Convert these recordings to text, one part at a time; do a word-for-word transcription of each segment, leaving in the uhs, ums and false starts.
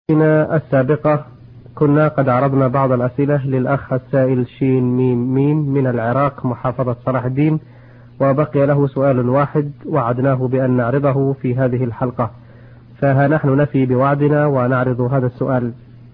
في السابقة كنا قد عرضنا بعض الأسئلة للأخ السائل شين ميم ميم من العراق محافظة صلاح الدين، وبقي له سؤال واحد وعدناه بأن نعرضه في هذه الحلقة، فها نحن نفي بوعدنا ونعرض هذا السؤال.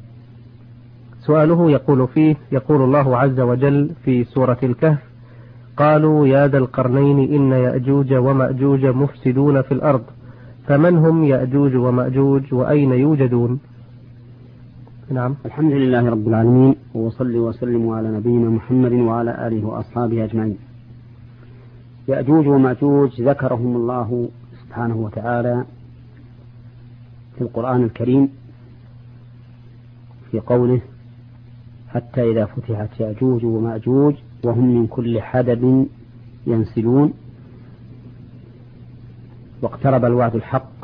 سؤاله يقول فيه: يقول الله عز وجل في سورة الكهف: قالوا يا ذا القرنين إن يأجوج ومأجوج مفسدون في الأرض فمن هم يأجوج ومأجوج وأين يوجدون؟ نعم. الحمد لله رب العالمين، وصلي وسلم على نبينا محمد وعلى آله وأصحابه أجمعين. يأجوج ومأجوج ذكرهم الله سبحانه وتعالى في القرآن الكريم في قوله: حتى إذا فتحت يأجوج ومأجوج وهم من كل حدب ينسلون واقترب الوعد الحق.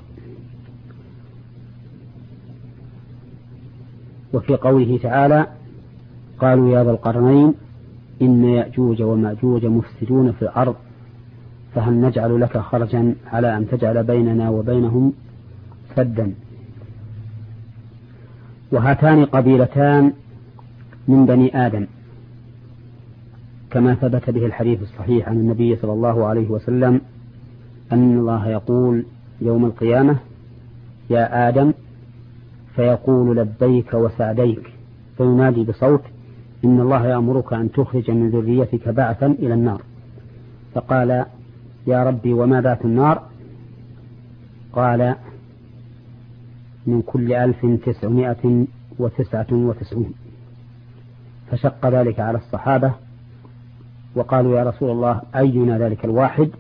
وفي قوله تعالى: قالوا يا ذا القرنين إن يأجوج ومأجوج مفسدون في الأرض فهل نجعل لك خرجا على أن تجعل بيننا وبينهم سدا. وهاتان قبيلتان من بني آدم، كما ثبت به الحديث الصحيح عن النبي صلى الله عليه وسلم أن الله يقول يوم القيامة: يا آدم، فيقول لبيك وسعديك، فينادي بصوت: إن الله يأمرك أن تخرج من ذريتك بعثا إلى النار. فقال: يا ربي وما ذات النار؟ قال: من كل ألف تسعمائة وتسعة وتسعون. فشق ذلك على الصحابة وقالوا: يا رسول الله أينا ذلك الواحد؟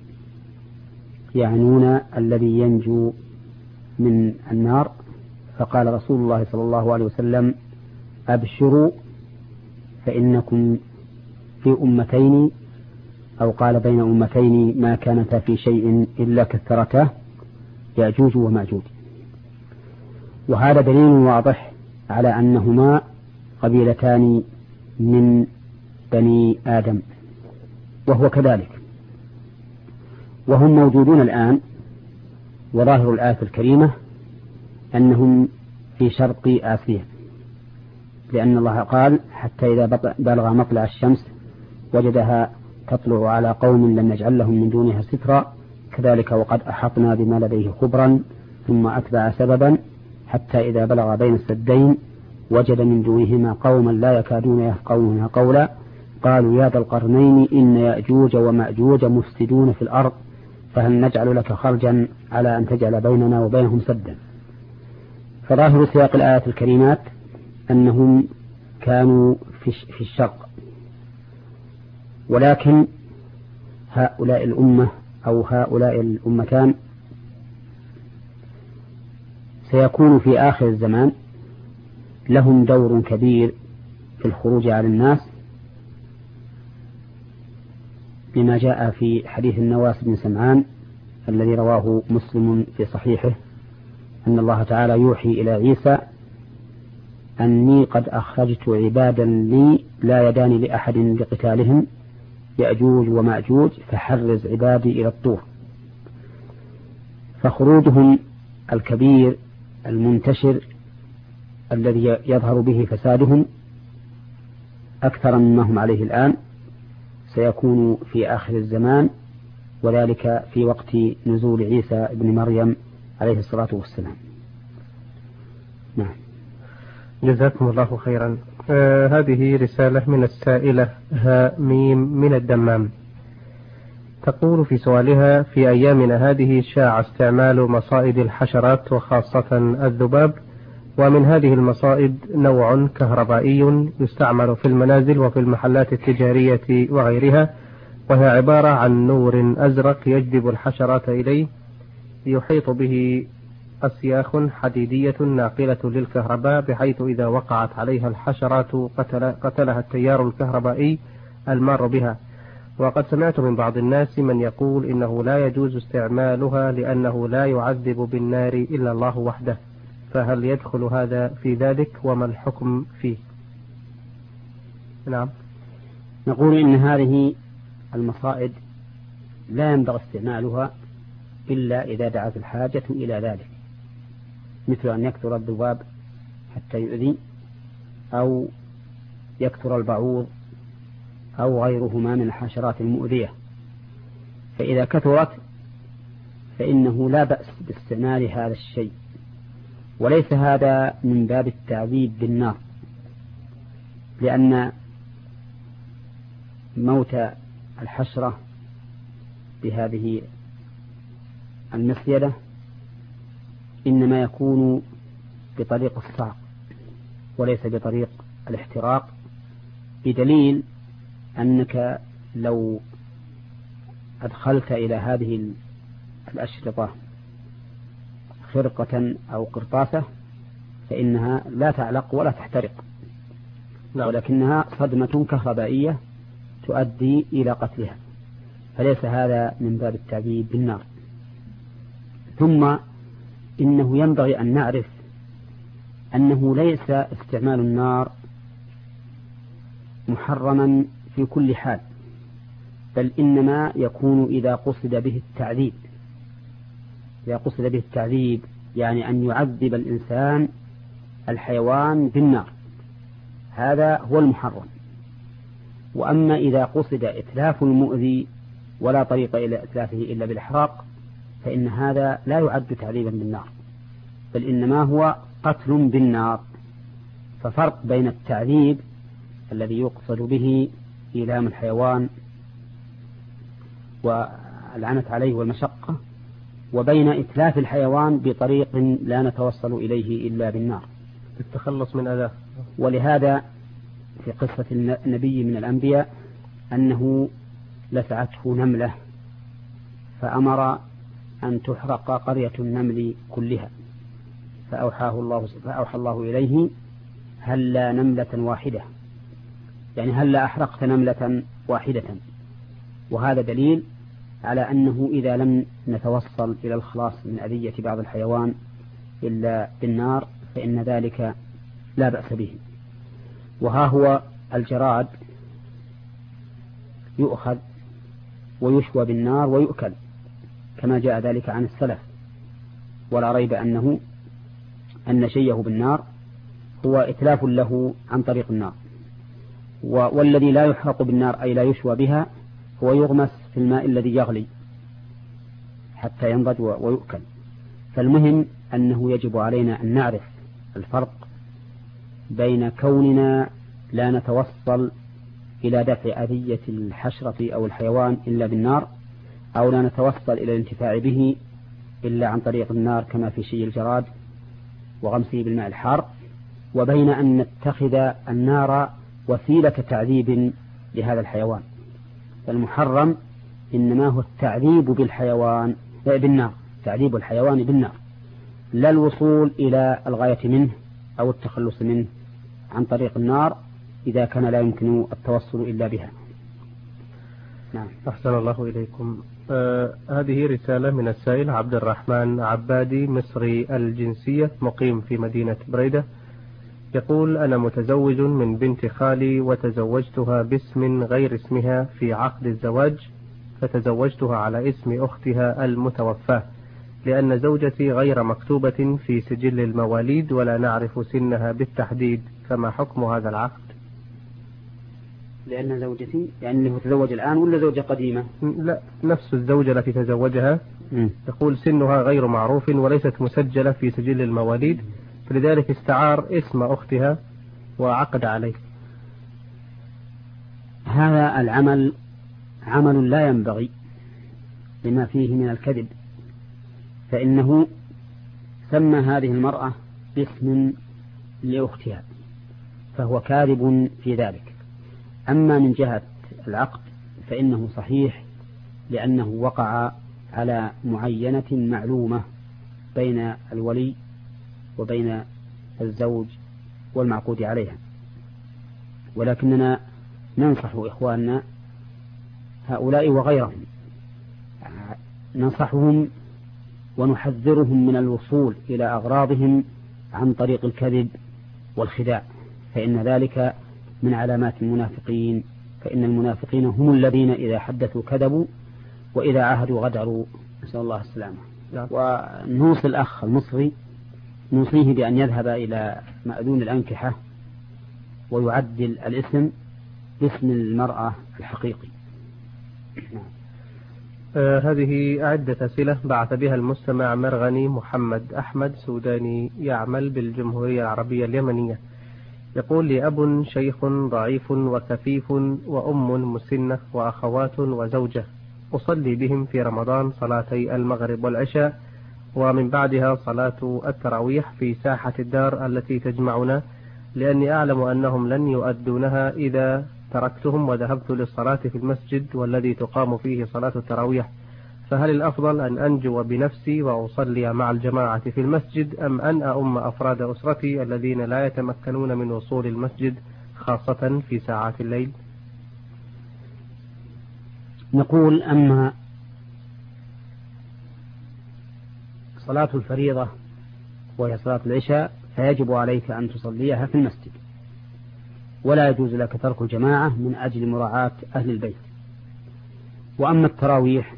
يعنون الذي ينجو من النار. فقال رسول الله صلى الله عليه وسلم: أبشروا فإنكم في أمتين، أو قال بين أمتين ما كانتا في شيء إلا كثرته، يأجوج ومأجوج. وهذا دليل واضح على أنهما قبيلتان من بني آدم، وهو كذلك، وهم موجودون الآن. وظاهر الآية الكريمة أنهم في شرق آسيا، لأن الله قال: حتى إذا بلغ مطلع الشمس وجدها تطلع على قوم لم نجعل لهم من دونها سترا، كذلك وقد أحطنا بما لديه خبرا، ثم أتبع سببا حتى إذا بلغ بين السدين وجد من دونهما قوما لا يكادون يفقهون قولا قالوا يا ذا القرنين إن يأجوج ومأجوج مفسدون في الأرض فهل نجعل لك خرجا على أن تجعل بيننا وبينهم سدا. فظاهر سياق الآيات الكريمات أنهم كانوا في الشرق، ولكن هؤلاء الأمة أو هؤلاء الأمتان سيكون في آخر الزمان لهم دور كبير في الخروج على الناس، بما جاء في حديث النواس بن سمعان الذي رواه مسلم في صحيحه أن الله تعالى يوحي إلى عيسى: أني قد أخرجت عبادا لي لا يدان لأحد لقتالهم يأجوج ومأجوج فحرز عبادي إلى الطور. فخروجهم الكبير المنتشر الذي يظهر به فسادهم أكثر مما هم عليه الآن سيكون في آخر الزمان، وذلك في وقت نزول عيسى ابن مريم عليه الصلاة والسلام. نعم. جزاكم الله خيرا. آه هذه رسالة من السائلة ها ميم من الدمام، تقول في سؤالها: في أيامنا هذه شاع استعمال مصائد الحشرات وخاصة الذباب، ومن هذه المصائد نوع كهربائي يستعمل في المنازل وفي المحلات التجارية وغيرها، وهي عبارة عن نور أزرق يجذب الحشرات إليه، يحيط به أسياخ حديدية ناقلة للكهرباء، بحيث إذا وقعت عليها الحشرات قتل قتلها التيار الكهربائي المار بها. وقد سمعت من بعض الناس من يقول إنه لا يجوز استعمالها لأنه لا يعذب بالنار إلا الله وحده، فهل يدخل هذا في ذلك وما الحكم فيه؟ نعم. نقول إن هذه المصائد لا ينبغي استعمالها إلا إذا دعت الحاجة إلى ذلك، مثل أن يكثر الذباب حتى يؤذي، أو يكثر البعوض أو غيرهما من الحشرات المؤذية. فإذا كثرت فإنه لا بأس باستعمال هذا الشيء، وليس هذا من باب التعذيب بالنار، لأن موت الحشرة بهذه المسيلة إنما يكون بطريق الصعق وليس بطريق الاحتراق، بدليل أنك لو أدخلت إلى هذه الأشرطة خرقة أو قرطاسة فإنها لا تعلق ولا تحترق، ولكنها صدمة كهربائية تؤدي إلى قتلها، فليس هذا من باب التعذيب بالنار. ثم إنه ينبغي أن نعرف أنه ليس استعمال النار محرما في كل حال، بل إنما يكون إذا قصد به التعذيب. إذا قصد به التعذيب يعني أن يعذب الإنسان الحيوان بالنار، هذا هو المحرم. وأما إذا قصد إتلاف المؤذي ولا طريق إلى إتلافه إلا بالإحراق فإن هذا لا يعد تعذيبا بالنار، بل إنما هو قتل بالنار. ففرق بين التعذيب الذي يقصد به إيلام الحيوان والعنة عليه والمشقة، وبين إتلاف الحيوان بطريق لا نتوصل إليه إلا بالنار التخلص من أذاه. ولهذا في قصة النبي من الأنبياء أنه لسعته نملة فأمر أن تحرق قرية النمل كلها، فأوحاه الله فأوحى الله إليه هلا نملة واحدة، يعني هلا أحرقت نملة واحدة. وهذا دليل على أنه إذا لم نتوصل إلى الخلاص من أذية بعض الحيوان إلا بالنار فإن ذلك لا بأس به. وها هو الجراد يؤخذ ويشوى بالنار ويؤكل كما جاء ذلك عن السلف، ولا ريب أنه أن شيه بالنار هو إتلاف له عن طريق النار. والذي لا يحرق بالنار أي لا يشوى بها هو يغمس في الماء الذي يغلي حتى ينضج ويؤكل. فالمهم أنه يجب علينا أن نعرف الفرق بين كوننا لا نتوصل إلى دفع أذية الحشرة أو الحيوان إلا بالنار، أو لا نتوصل إلى الانتفاع به إلا عن طريق النار كما في شي الجراد وغمسه بالماء الحار، وبين أن نتخذ النار وسيلة تعذيب لهذا الحيوان. فالمحرم إنما هو التعذيب بالحيوان بالنار، تعذيب الحيوان بالنار، لا الوصول إلى الغاية منه أو التخلص منه عن طريق النار إذا كان لا يمكن التوصل إلا بها. نعم. أحسن الله إليكم. آه هذه رسالة من السائل عبد الرحمن عبادي مصري الجنسية مقيم في مدينة بريدة، يقول: أنا متزوج من بنت خالي وتزوجتها باسم غير اسمها في عقد الزواج، فتزوجتها على اسم أختها المتوفاة، لأن زوجتي غير مكتوبة في سجل المواليد ولا نعرف سنها بالتحديد، فما حكم هذا العقد؟ لأن زوجتي يعني اللي هو تزوج الآن ولا زوجة قديمة؟ لا، نفس الزوجة التي تزوجها. م. يقول سنها غير معروف وليست مسجلة في سجل المواليد، فلذلك استعار اسم أختها وعقد عليه. هذا العمل عمل لا ينبغي لما فيه من الكذب، فإنه سمى هذه المرأة باسم لأختها فهو كاذب في ذلك. أما من جهة العقد فإنه صحيح، لأنه وقع على معينة معلومة بين الولي وبين الزوج والمعقود عليها. ولكننا ننصح إخواننا هؤلاء وغيرهم، ننصحهم ونحذرهم من الوصول إلى أغراضهم عن طريق الكذب والخداع، فإن ذلك من علامات المنافقين، فإن المنافقين هم الذين إذا حدثوا كذبوا وإذا عاهدوا غدروا، نسأل الله السلامة. ونوصي الأخ المصري نوصيه بأن يذهب إلى مأذون الأنكحة ويعدل الاسم باسم المرأة الحقيقي. آه هذه عدة أسئلة بعث بها المستمع مرغني محمد أحمد سوداني يعمل بالجمهورية العربية اليمنية. يقول لي أب شيخ ضعيف وكفيف وأم مسنة وأخوات وزوجة، أصلي بهم في رمضان صلاتي المغرب والعشاء ومن بعدها صلاة التراويح في ساحة الدار التي تجمعنا، لأني أعلم أنهم لن يؤدونها إذا تركتهم وذهبت للصلاة في المسجد والذي تقام فيه صلاة التراويح، فهل الأفضل أن أنجو بنفسي وأصلي مع الجماعة في المسجد أم أن أؤم أفراد أسرتي الذين لا يتمكنون من وصول المسجد خاصة في ساعات الليل؟ نقول أما صلاة الفريضة وهي صلاة العشاء فيجب عليك أن تصليها في المسجد، ولا يجوز لك ترك الجماعة من أجل مراعاة أهل البيت. وأما التراويح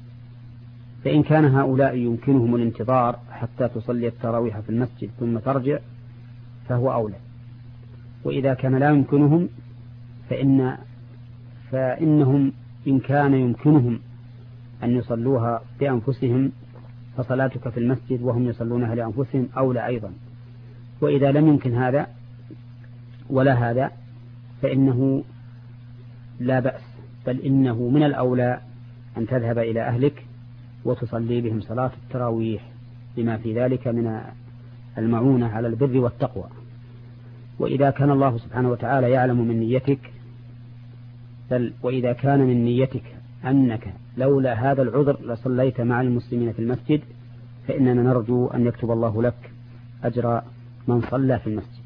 فإن كان هؤلاء يمكنهم الانتظار حتى تصلي التراويح في المسجد ثم ترجع فهو أولى، وإذا كان لا يمكنهم فإن فإنهم إن كان يمكنهم أن يصلوها بأنفسهم فصلاتك في المسجد وهم يصلونها لأنفسهم أولى أيضا. وإذا لم يمكن هذا ولا هذا فإنه لا بأس، بل إنه من الأولى أن تذهب إلى أهلك وتصلي بهم صلاة التراويح بما في ذلك من المعونة على البر والتقوى. وإذا كان الله سبحانه وتعالى يعلم من نيتك بل وإذا كان من نيتك أنك لولا هذا العذر لصليت مع المسلمين في المسجد فإننا نرجو أن يكتب الله لك أجر من صلى في المسجد.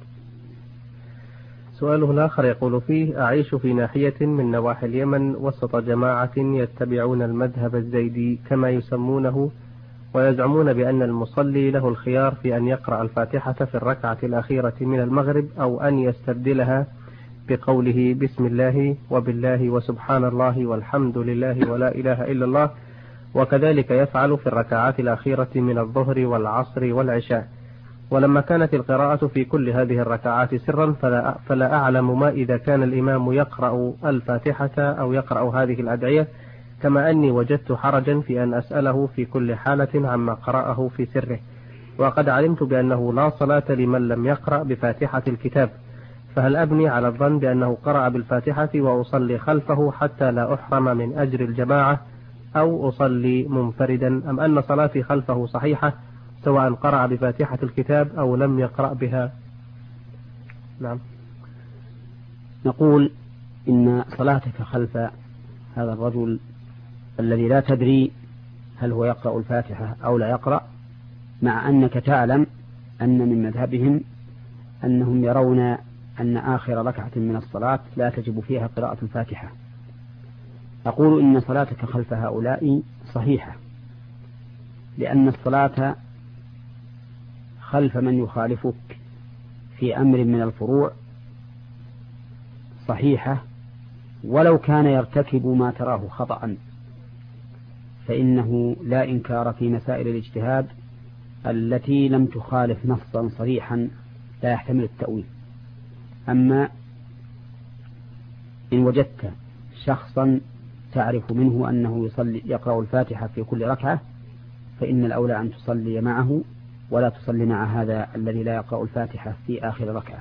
سؤاله الآخر يقول فيه: أعيش في ناحية من نواحي اليمن وسط جماعة يتبعون المذهب الزيدي كما يسمونه، ويزعمون بأن المصلي له الخيار في أن يقرأ الفاتحة في الركعة الأخيرة من المغرب أو أن يستبدلها بقوله بسم الله وبالله وسبحان الله والحمد لله ولا إله إلا الله، وكذلك يفعل في الركعات الأخيرة من الظهر والعصر والعشاء. ولما كانت القراءة في كل هذه الركعات سرا فلا, فلا أعلم ما إذا كان الإمام يقرأ الفاتحة أو يقرأ هذه الأدعية، كما أني وجدت حرجا في أن أسأله في كل حالة عما قرأه في سره، وقد علمت بأنه لا صلاة لمن لم يقرأ بفاتحة الكتاب، فهل أبني على الظن بأنه قرأ بالفاتحة وأصلي خلفه حتى لا أحرم من أجر الجماعة، أو أصلي منفردا، أم أن صلاتي خلفه صحيحة سواء قرأ بفاتحة الكتاب أو لم يقرأ بها؟ نعم. نقول إن صلاتك خلف هذا الرجل الذي لا تدري هل هو يقرأ الفاتحة أو لا يقرأ، مع أنك تعلم أن من مذهبهم أنهم يرون أن آخر ركعة من الصلاة لا تجب فيها قراءة الفاتحة. أقول إن صلاتك خلف هؤلاء صحيحة، لأن الصلاة خلف من يخالفك في أمر من الفروع صحيحة، ولو كان يرتكب ما تراه خطأ فإنه لا إنكار في مسائل الاجتهاد التي لم تخالف نصا صريحا لا يحتمل التأويل. أما إن وجدت شخصا تعرف منه أنه يصلي يقرأ الفاتحة في كل ركعة فإن الأولى أن تصلي معه ولا تصلي مع هذا الذي لا يقرأ الفاتحة في آخر ركعة.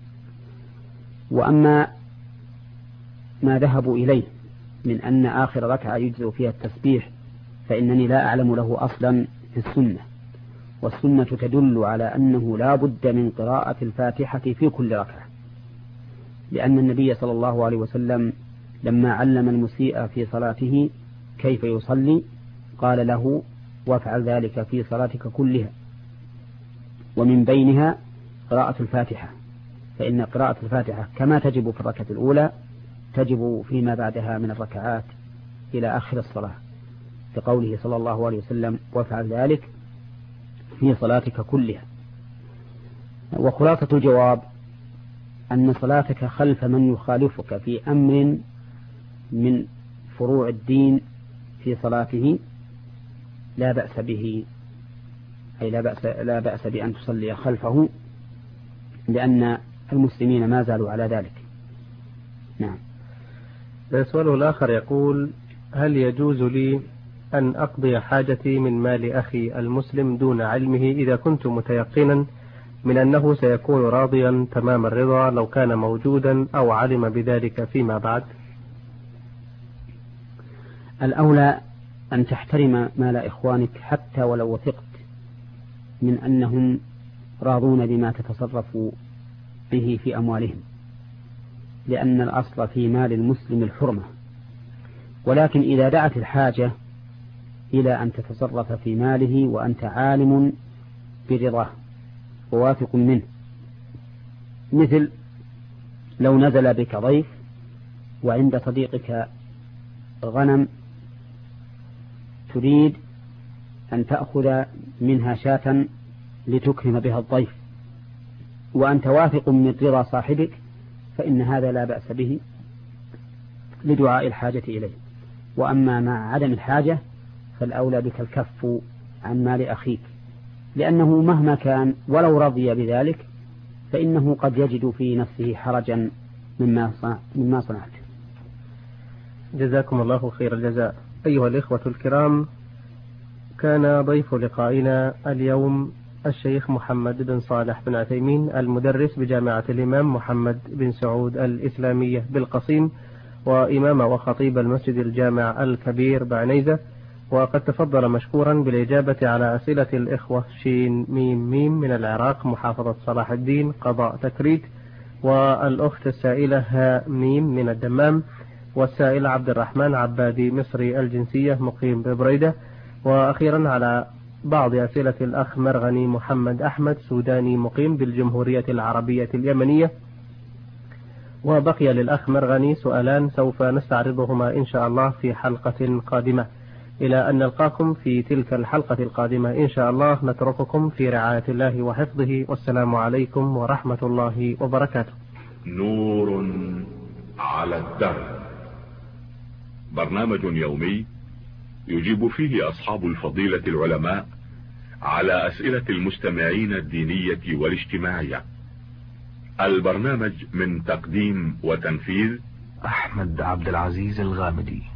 وأما ما ذهبوا إليه من أن آخر ركعة يجزئ فيها التسبيح فإنني لا أعلم له أصلا في السنة، والسنة تدل على أنه لا بد من قراءة الفاتحة في كل ركعة، لأن النبي صلى الله عليه وسلم لما علم المسيء في صلاته كيف يصلي قال له: وافعل ذلك في صلاتك كلها، ومن بينها قراءة الفاتحة، فإن قراءة الفاتحة كما تجب في الركعة الأولى تجب فيما بعدها من الركعات إلى آخر الصلاة، بقوله صلى الله عليه وسلم: وافعل ذلك في صلاتك كلها. وخلاصة الجواب أن صلاتك خلف من يخالفك في أمر من فروع الدين في صلاته لا بأس به، أي لا بأس, لا بأس بأن تصلي خلفه، لأن المسلمين ما زالوا على ذلك. نعم. السؤال الآخر يقول: هل يجوز لي أن أقضي حاجتي من مال أخي المسلم دون علمه إذا كنت متيقنا من أنه سيكون راضيا تمام الرضا لو كان موجودا أو علم بذلك فيما بعد؟ الأولى أن تحترم مال إخوانك حتى ولو وثقت من أنهم راضون بما تتصرف به في أموالهم، لأن الأصل في مال المسلم الحرمة. ولكن إذا دعت الحاجة إلى أن تتصرف في ماله وأنت عالم برضاه وواثق منه، مثل لو نزل بك ضيف وعند صديقك غنم تريد أن تأخذ منها شاة لتكرم بها الضيف وأنت واثق من رضا صاحبك، فإن هذا لا بأس به لدعاء الحاجة إليه. وأما مع عدم الحاجة فالأولى بك الكف عن مال أخيك، لأنه مهما كان ولو رضي بذلك فإنه قد يجد في نفسه حرجا مما صنع مما صنعت. جزاكم الله خير الجزاء. أيها الإخوة الكرام، كان ضيف لقائنا اليوم الشيخ محمد بن صالح بن عثيمين، المدرس بجامعة الإمام محمد بن سعود الإسلامية بالقصيم، وإمام وخطيب المسجد الجامع الكبير بعنيزة، وقد تفضل مشكورا بالإجابة على أسئلة الإخوة شين ميم ميم من العراق محافظة صلاح الدين قضاء تكريت، والأخت السائلة ها ميم من الدمام، والسائل عبد الرحمن عبادي مصري الجنسية مقيم ببريدة، وأخيرا على بعض أسئلة الأخ مرغني محمد أحمد سوداني مقيم بالجمهورية العربية اليمنية. وبقي للأخ مرغني سؤالان سوف نستعرضهما إن شاء الله في حلقة قادمة. إلى أن نلقاكم في تلك الحلقة القادمة إن شاء الله، نترككم في رعاية الله وحفظه، والسلام عليكم ورحمة الله وبركاته. نور على الدرب، برنامج يومي يجيب فيه أصحاب الفضيلة العلماء على أسئلة المستمعين الدينية والاجتماعية. البرنامج من تقديم وتنفيذ أحمد عبد العزيز الغامدي.